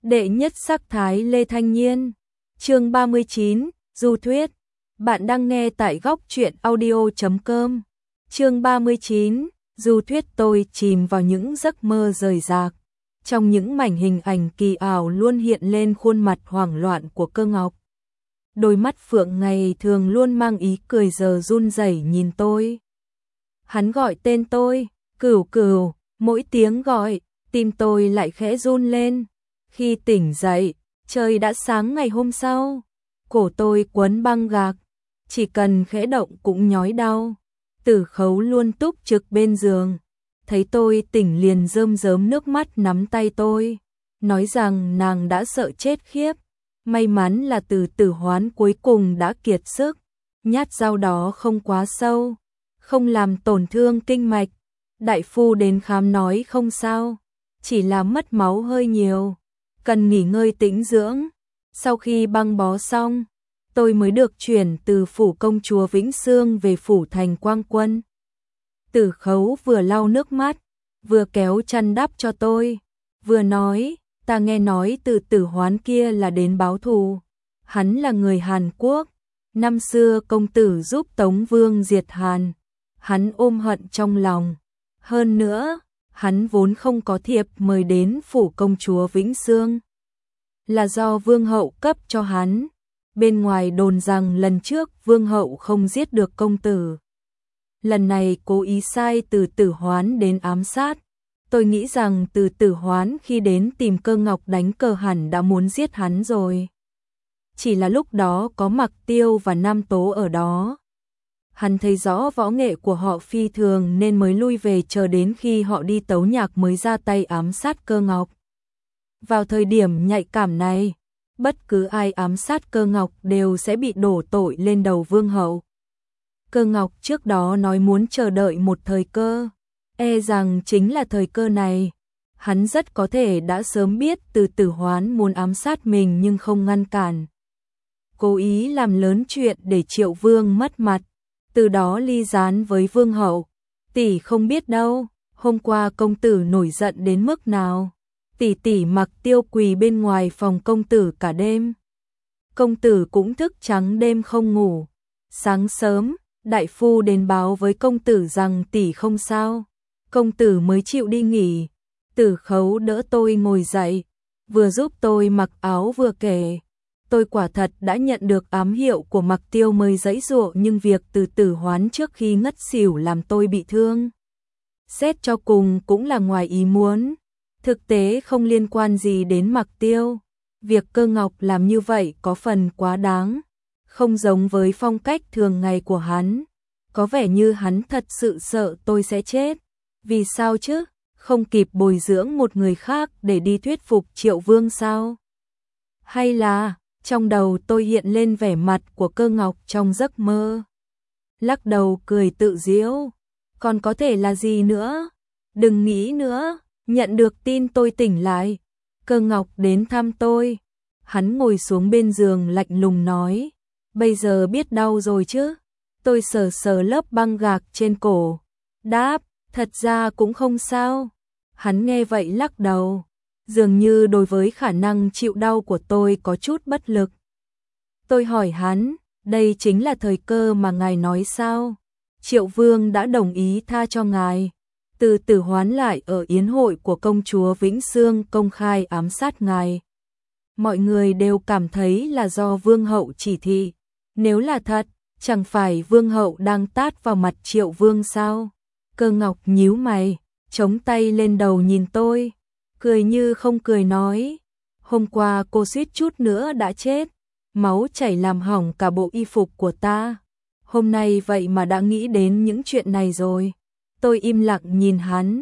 Đệ nhất sắc thái Lê Thanh Nhiên. Chương 39, Du thuyết. Bạn đang nghe tại góc truyện audio.com. Chương 39, Du thuyết. Tôi chìm vào những giấc mơ rời rạc. Trong những mảnh hình ảnh kỳ ảo luôn hiện lên khuôn mặt hoảng loạn của Cơ Ngọc. Đôi mắt phượng ngày thường luôn mang ý cười giờ run rẩy nhìn tôi. Hắn gọi tên tôi, Cửu Cửu, mỗi tiếng gọi, tim tôi lại khẽ run lên. Khi tỉnh dậy, trời đã sáng ngày hôm sau. Cổ tôi quấn băng gạc, chỉ cần khẽ động cũng nhói đau. Tử Khấu luôn túc trực bên giường, thấy tôi tỉnh liền rơm rớm nước mắt nắm tay tôi, nói rằng nàng đã sợ chết khiếp. May mắn là Tử Hoán cuối cùng đã kiệt sức, nhát dao đó không quá sâu, không làm tổn thương kinh mạch. Đại phu đến khám nói không sao, chỉ là mất máu hơi nhiều, cần nghỉ ngơi tĩnh dưỡng. Sau khi băng bó xong, tôi mới được chuyển từ phủ công chúa Vĩnh Sương về phủ thành Quang Quân. Tử Khấu vừa lau nước mắt, vừa kéo chăn đắp cho tôi, vừa nói, ta nghe nói Tử Hoán kia là đến báo thù. Hắn là người Hàn Quốc, năm xưa công tử giúp Tống Vương diệt Hàn, hắn ôm hận trong lòng. Hơn nữa, hắn vốn không có thiệp mời đến phủ công chúa Vĩnh Sương, là do vương hậu cấp cho hắn. Bên ngoài đồn rằng lần trước vương hậu không giết được công tử, lần này cố ý sai Tử Hoán đến ám sát. Tôi nghĩ rằng Tử Hoán khi đến tìm Cơ Ngọc đánh cờ hẳn đã muốn giết hắn rồi. Chỉ là lúc đó có Mặc Tiêu và Nam Tố ở đó. Hắn thấy rõ võ nghệ của họ phi thường nên mới lui về, chờ đến khi họ đi tấu nhạc mới ra tay ám sát Cơ Ngọc. Vào thời điểm nhạy cảm này, bất cứ ai ám sát Cơ Ngọc đều sẽ bị đổ tội lên đầu vương hậu. Cơ Ngọc trước đó nói muốn chờ đợi một thời cơ, e rằng chính là thời cơ này. Hắn rất có thể đã sớm biết Tử Hoán muốn ám sát mình nhưng không ngăn cản, cố ý làm lớn chuyện để Triệu Vương mất mặt, từ đó ly gián với vương hậu. Tỷ không biết đâu, hôm qua công tử nổi giận đến mức nào. Tỷ Mặc Tiêu quỳ bên ngoài phòng công tử cả đêm. Công tử cũng thức trắng đêm không ngủ. Sáng sớm, đại phu đến báo với công tử rằng tỷ không sao. Công tử mới chịu đi nghỉ. Tử Khấu đỡ tôi ngồi dậy, vừa giúp tôi mặc áo vừa kể. Tôi quả thật đã nhận được ám hiệu của Mặc Tiêu mới giãy giụa, nhưng việc Tử Hoán trước khi ngất xỉu làm tôi bị thương. Xét cho cùng cũng là ngoài ý muốn, thực tế không liên quan gì đến Mặc Tiêu. Việc Cơ Ngọc làm như vậy có phần quá đáng, không giống với phong cách thường ngày của hắn. Có vẻ như hắn thật sự sợ tôi sẽ chết. Vì sao chứ? Không kịp bồi dưỡng một người khác để đi thuyết phục Triệu Vương sao? Hay là trong đầu tôi hiện lên vẻ mặt của Cơ Ngọc trong giấc mơ, lắc đầu cười tự giễu. Còn có thể là gì nữa? Đừng nghĩ nữa. Nhận được tin tôi tỉnh lại, Cơ Ngọc đến thăm tôi. Hắn ngồi xuống bên giường lạnh lùng nói, bây giờ biết đau rồi chứ? Tôi sờ sờ lớp băng gạc trên cổ, đáp, thật ra cũng không sao. Hắn nghe vậy lắc đầu, dường như đối với khả năng chịu đau của tôi có chút bất lực. Tôi hỏi hắn, đây chính là thời cơ mà ngài nói sao? Triệu Vương đã đồng ý tha cho ngài. Tử Hoán lại ở yến hội của công chúa Vĩnh Sương công khai ám sát ngài. Mọi người đều cảm thấy là do vương hậu chỉ thị. Nếu là thật, chẳng phải vương hậu đang tát vào mặt Triệu Vương sao? Cơ Ngọc nhíu mày, chống tay lên đầu nhìn tôi, cười như không cười nói, hôm qua cô suýt chút nữa đã chết, máu chảy làm hỏng cả bộ y phục của ta. Hôm nay vậy mà đã nghĩ đến những chuyện này rồi. Tôi im lặng nhìn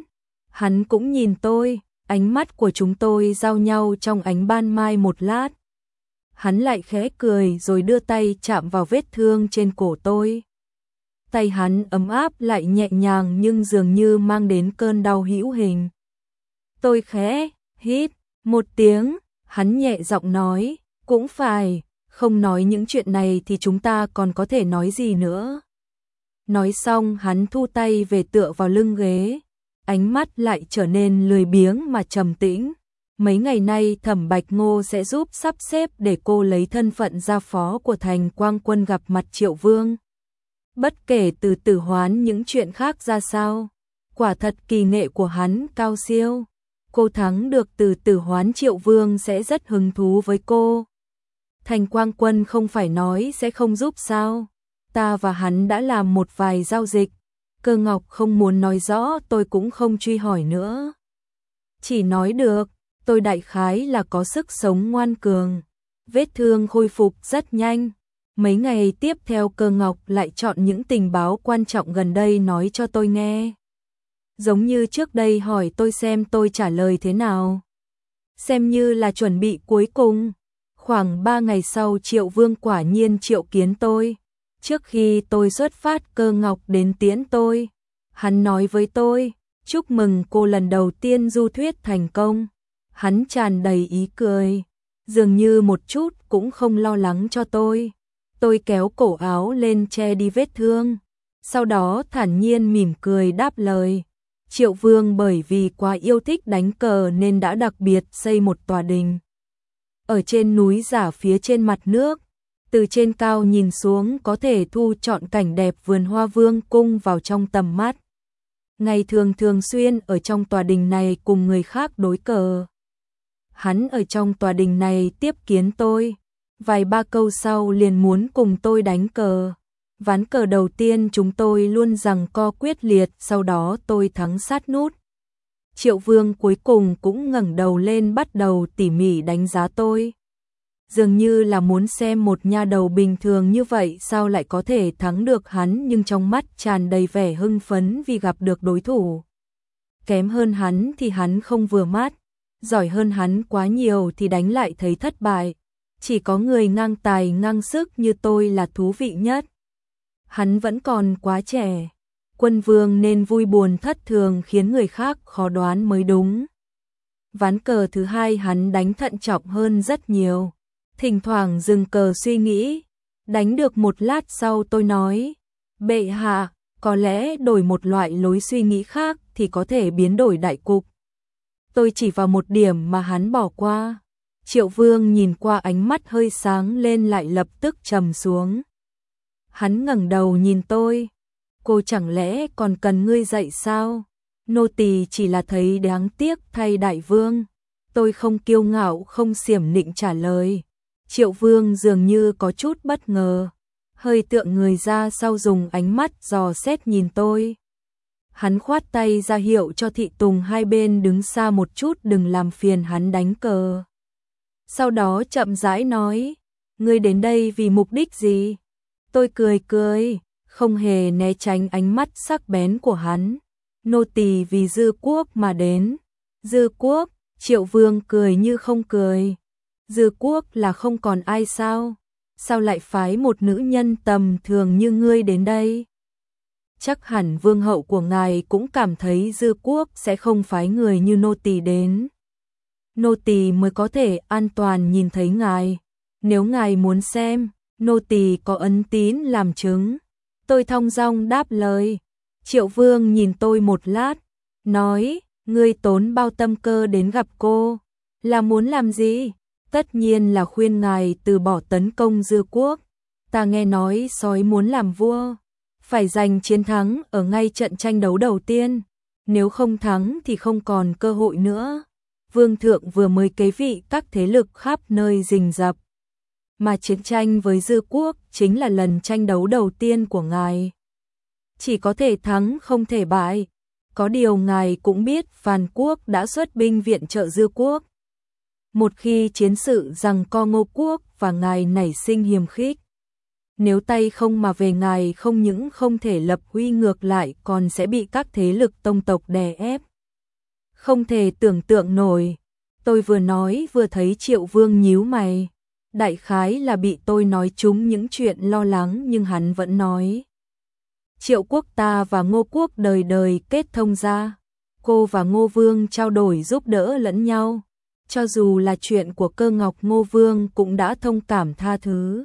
hắn cũng nhìn tôi, ánh mắt của chúng tôi giao nhau trong ánh ban mai một lát. Hắn lại khẽ cười rồi đưa tay chạm vào vết thương trên cổ tôi. Tay hắn ấm áp lại nhẹ nhàng nhưng dường như mang đến cơn đau hữu hình. Tôi khẽ hít một tiếng, hắn nhẹ giọng nói, cũng phải, không nói những chuyện này thì chúng ta còn có thể nói gì nữa. Nói xong hắn thu tay về tựa vào lưng ghế, ánh mắt lại trở nên lười biếng mà trầm tĩnh. Mấy ngày nay Thẩm Bạch Ngô sẽ giúp sắp xếp để cô lấy thân phận gia phó của Thành Quang Quân gặp mặt Triệu Vương. Bất kể từ Tử Hoán những chuyện khác ra sao, quả thật kỳ nghệ của hắn cao siêu. Cô thắng được từ Tử Hoán, Triệu Vương sẽ rất hứng thú với cô. Thành Quang Quân không phải nói sẽ không giúp sao? Ta và hắn đã làm một vài giao dịch. Cơ Ngọc không muốn nói rõ, tôi cũng không truy hỏi nữa. Chỉ nói được, tôi đại khái là có sức sống ngoan cường. Vết thương khôi phục rất nhanh. Mấy ngày tiếp theo Cơ Ngọc lại chọn những tình báo quan trọng gần đây nói cho tôi nghe. Giống như trước đây hỏi tôi xem tôi trả lời thế nào. Xem như là chuẩn bị cuối cùng. Khoảng 3 ngày sau Triệu Vương quả nhiên triệu kiến tôi. Trước khi tôi xuất phát Cơ Ngọc đến tiễn tôi. Hắn nói với tôi, chúc mừng cô lần đầu tiên du thuyết thành công. Hắn tràn đầy ý cười, dường như một chút cũng không lo lắng cho tôi. Tôi kéo cổ áo lên che đi vết thương. Sau đó thản nhiên mỉm cười đáp lời. Triệu Vương bởi vì quá yêu thích đánh cờ nên đã đặc biệt xây một tòa đình ở trên núi giả phía trên mặt nước. Từ trên cao nhìn xuống có thể thu trọn cảnh đẹp vườn hoa Vương cung vào trong tầm mắt. Ngày thường thường xuyên ở trong tòa đình này cùng người khác đối cờ. Hắn ở trong tòa đình này tiếp kiến tôi. Vài ba câu sau liền muốn cùng tôi đánh cờ. Ván cờ đầu tiên chúng tôi luôn giằng co quyết liệt, sau đó tôi thắng sát nút. Triệu Vương cuối cùng cũng ngẩng đầu lên bắt đầu tỉ mỉ đánh giá tôi. Dường như là muốn xem một nha đầu bình thường như vậy sao lại có thể thắng được hắn, nhưng trong mắt tràn đầy vẻ hưng phấn vì gặp được đối thủ. Kém hơn hắn thì hắn không vừa mắt, giỏi hơn hắn quá nhiều thì đánh lại thấy thất bại. Chỉ có người ngang tài ngang sức như tôi là thú vị nhất. Hắn vẫn còn quá trẻ. Quân vương nên vui buồn thất thường khiến người khác khó đoán mới đúng. Ván cờ thứ hai hắn đánh thận trọng hơn rất nhiều. Thỉnh thoảng dừng cờ suy nghĩ. Đánh được một lát sau tôi nói, bệ hạ, có lẽ đổi một loại lối suy nghĩ khác thì có thể biến đổi đại cục. Tôi chỉ vào một điểm mà hắn bỏ qua. Triệu Vương nhìn qua ánh mắt hơi sáng lên lại lập tức trầm xuống. Hắn ngẩng đầu nhìn tôi. Cô chẳng lẽ còn cần ngươi dạy sao? Nô tỳ chỉ là thấy đáng tiếc thay đại vương. Tôi không kiêu ngạo không xiểm nịnh trả lời. Triệu Vương dường như có chút bất ngờ. Hơi tựa người ra sau dùng ánh mắt dò xét nhìn tôi. Hắn khoát tay ra hiệu cho thị tùng hai bên đứng xa một chút đừng làm phiền hắn đánh cờ. Sau đó chậm rãi nói, ngươi đến đây vì mục đích gì? Tôi cười cười, không hề né tránh ánh mắt sắc bén của hắn. Nô tỳ vì Dư Quốc mà đến. Dư Quốc? Triệu Vương cười như không cười. Dư Quốc là không còn ai sao? Sao lại phái một nữ nhân tầm thường như ngươi đến đây? Chắc hẳn vương hậu của ngài cũng cảm thấy Dư Quốc sẽ không phái người như nô tỳ đến. Nô tỳ mới có thể an toàn nhìn thấy ngài. Nếu ngài muốn xem, nô tỳ có ấn tín làm chứng. Tôi thong dong đáp lời. Triệu Vương nhìn tôi một lát, nói, ngươi tốn bao tâm cơ đến gặp cô, là muốn làm gì? Tất nhiên là khuyên ngài từ bỏ tấn công Dư Quốc. Ta nghe nói sói muốn làm vua, phải giành chiến thắng ở ngay trận tranh đấu đầu tiên. Nếu không thắng thì không còn cơ hội nữa. Vương thượng vừa mới kế vị các thế lực khắp nơi rình rập. Mà chiến tranh với Dư Quốc chính là lần tranh đấu đầu tiên của ngài. Chỉ có thể thắng không thể bại. Có điều ngài cũng biết Phàn Quốc đã xuất binh viện trợ Dư Quốc. Một khi chiến sự giằng co Ngô Quốc và ngài nảy sinh hiềm khích. Nếu tay không mà về ngài không những không thể lập uy ngược lại còn sẽ bị các thế lực tông tộc đè ép. Không thể tưởng tượng nổi. Tôi vừa nói vừa thấy Triệu Vương nhíu mày. Đại khái là bị tôi nói trúng những chuyện lo lắng nhưng hắn vẫn nói. Triệu quốc ta và Ngô quốc đời đời kết thông ra. Cô và Ngô Vương trao đổi giúp đỡ lẫn nhau. Cho dù là chuyện của Cơ Ngọc, Ngô Vương cũng đã thông cảm tha thứ.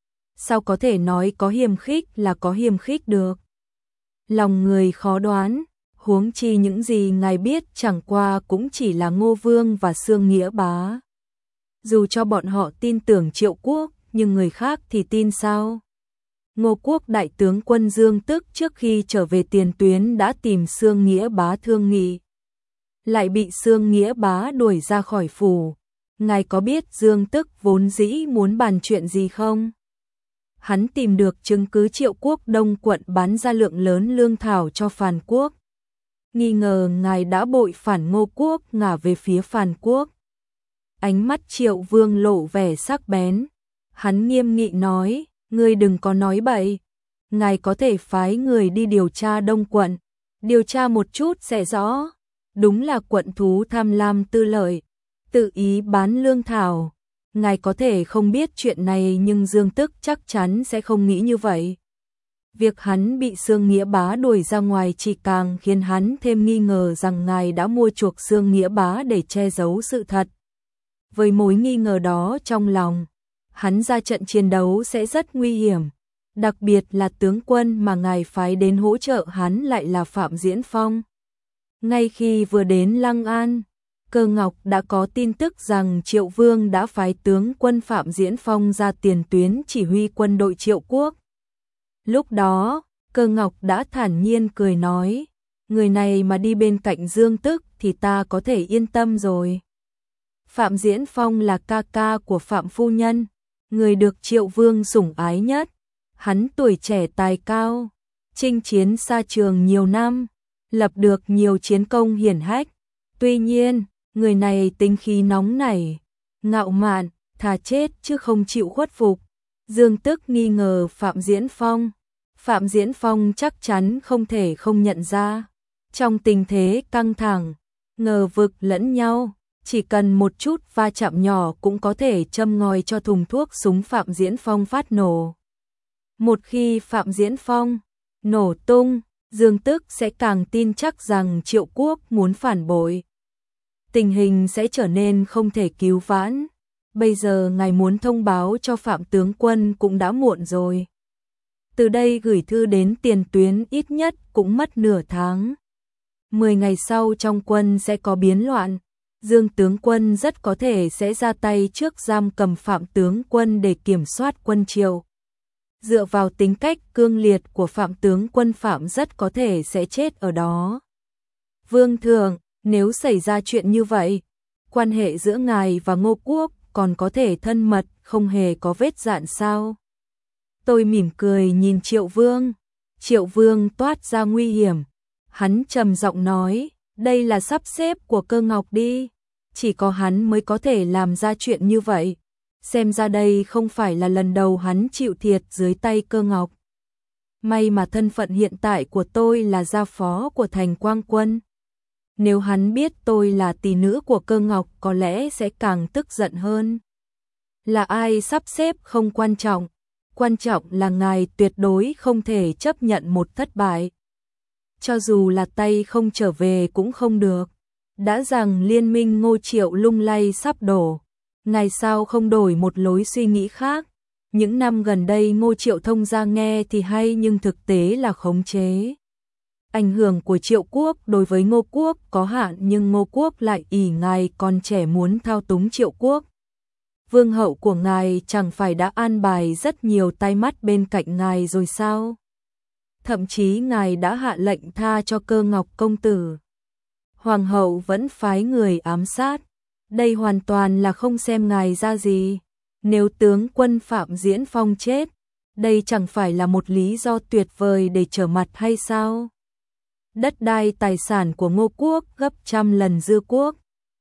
Sao có thể nói có hiềm khích là có hiềm khích được? Lòng người khó đoán. Huống chi những gì ngài biết chẳng qua cũng chỉ là Ngô Vương và Xương Nghĩa Bá. Dù cho bọn họ tin tưởng Triệu Quốc, nhưng người khác thì tin sao? Ngô Quốc đại tướng quân Dương Tức trước khi trở về tiền tuyến đã tìm Xương Nghĩa Bá thương nghị, lại bị Xương Nghĩa Bá đuổi ra khỏi phủ. Ngài có biết Dương Tức vốn dĩ muốn bàn chuyện gì không? Hắn tìm được chứng cứ Triệu Quốc Đông quận bán ra lượng lớn lương thảo cho Phàn Quốc. Nghi ngờ ngài đã bội phản Ngô Quốc, ngả về phía Phàn Quốc. Ánh mắt Triệu Vương lộ vẻ sắc bén. Hắn nghiêm nghị nói, ngươi đừng có nói bậy. Ngài có thể phái người đi điều tra Đông quận. Điều tra một chút sẽ rõ. Đúng là quận thú tham lam tư lợi, tự ý bán lương thảo. Ngài có thể không biết chuyện này nhưng Dương Tức chắc chắn sẽ không nghĩ như vậy. Việc hắn bị Xương Nghĩa Bá đuổi ra ngoài chỉ càng khiến hắn thêm nghi ngờ rằng ngài đã mua chuộc Xương Nghĩa Bá để che giấu sự thật. Với mối nghi ngờ đó trong lòng, hắn ra trận chiến đấu sẽ rất nguy hiểm, đặc biệt là tướng quân mà ngài phái đến hỗ trợ hắn lại là Phạm Diễn Phong. Ngay khi vừa đến Lăng An, Cơ Ngọc đã có tin tức rằng Triệu Vương đã phái tướng quân Phạm Diễn Phong ra tiền tuyến chỉ huy quân đội Triệu Quốc. Lúc đó, Cơ Ngọc đã thản nhiên cười nói, người này mà đi bên cạnh Dương Tức thì ta có thể yên tâm rồi. Phạm Diễn Phong là ca ca của Phạm Phu Nhân, người được Triệu Vương sủng ái nhất. Hắn tuổi trẻ tài cao, chinh chiến xa trường nhiều năm, lập được nhiều chiến công hiển hách. Tuy nhiên, người này tính khí nóng nảy, ngạo mạn, thà chết chứ không chịu khuất phục. Dương Tức nghi ngờ Phạm Diễn Phong. Phạm Diễn Phong chắc chắn không thể không nhận ra. Trong tình thế căng thẳng, ngờ vực lẫn nhau, chỉ cần một chút va chạm nhỏ cũng có thể châm ngòi cho thùng thuốc súng Phạm Diễn Phong phát nổ. Một khi Phạm Diễn Phong nổ tung, Dương Tức sẽ càng tin chắc rằng Triệu Quốc muốn phản bội. Tình hình sẽ trở nên không thể cứu vãn. Bây giờ ngài muốn thông báo cho Phạm tướng quân cũng đã muộn rồi. Từ đây gửi thư đến tiền tuyến ít nhất cũng mất nửa tháng. 10 ngày sau trong quân sẽ có biến loạn. Dương tướng quân rất có thể sẽ ra tay trước giam cầm Phạm tướng quân để kiểm soát quân Triệu. Dựa vào tính cách cương liệt của Phạm tướng quân, Phạm rất có thể sẽ chết ở đó. Vương thượng, nếu xảy ra chuyện như vậy, quan hệ giữa ngài và Ngô Quốc còn có thể thân mật, không hề có vết dạn sao? Tôi mỉm cười nhìn Triệu Vương. Triệu Vương toát ra nguy hiểm. Hắn trầm giọng nói, đây là sắp xếp của Cơ Ngọc đi. Chỉ có hắn mới có thể làm ra chuyện như vậy. Xem ra đây không phải là lần đầu hắn chịu thiệt dưới tay Cơ Ngọc. May mà thân phận hiện tại của tôi là gia phó của Thành Quang Quân. Nếu hắn biết tôi là tỷ nữ của Cơ Ngọc có lẽ sẽ càng tức giận hơn. Là ai sắp xếp không quan trọng. Quan trọng là ngài tuyệt đối không thể chấp nhận một thất bại. Cho dù là tay không trở về cũng không được. Đã rằng liên minh Ngô Triệu lung lay sắp đổ. Ngài sao không đổi một lối suy nghĩ khác? Những năm gần đây Ngô Triệu thông ra nghe thì hay nhưng thực tế là khống chế. Ảnh hưởng của Triệu Quốc đối với Ngô Quốc có hạn nhưng Ngô Quốc lại ỷ ngài còn trẻ muốn thao túng Triệu Quốc. Vương hậu của ngài chẳng phải đã an bài rất nhiều tai mắt bên cạnh ngài rồi sao? Thậm chí ngài đã hạ lệnh tha cho Cơ Ngọc công tử. Hoàng hậu vẫn phái người ám sát. Đây hoàn toàn là không xem ngài ra gì. Nếu tướng quân Phạm Diễn Phong chết, đây chẳng phải là một lý do tuyệt vời để trở mặt hay sao? Đất đai tài sản của Ngô Quốc gấp trăm lần Dư Quốc.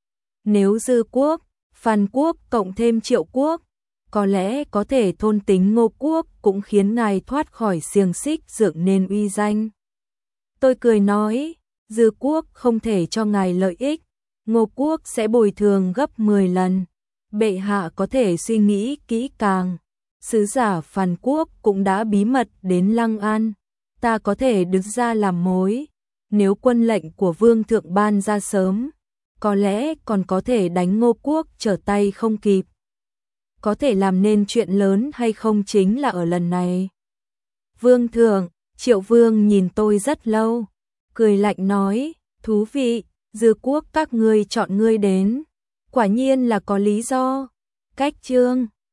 Nếu Dư Quốc, Phàn Quốc cộng thêm Triệu Quốc, có lẽ có thể thôn tính Ngô Quốc cũng khiến ngài thoát khỏi xiềng xích dựng nên uy danh. Tôi cười nói, Dư Quốc không thể cho ngài lợi ích, Ngô Quốc sẽ bồi thường gấp 10 lần. Bệ hạ có thể suy nghĩ kỹ càng. Sứ giả Phàn Quốc cũng đã bí mật đến Lăng An. Ta có thể đứng ra làm mối. Nếu quân lệnh của Vương thượng ban ra sớm, có lẽ còn có thể đánh Ngô Quốc trở tay không kịp. Có thể làm nên chuyện lớn hay không chính là ở lần này. Vương thượng, Triệu Vương nhìn tôi rất lâu, cười lạnh nói, thú vị, Dư Quốc các ngươi chọn ngươi đến, quả nhiên là có lý do. Cách chương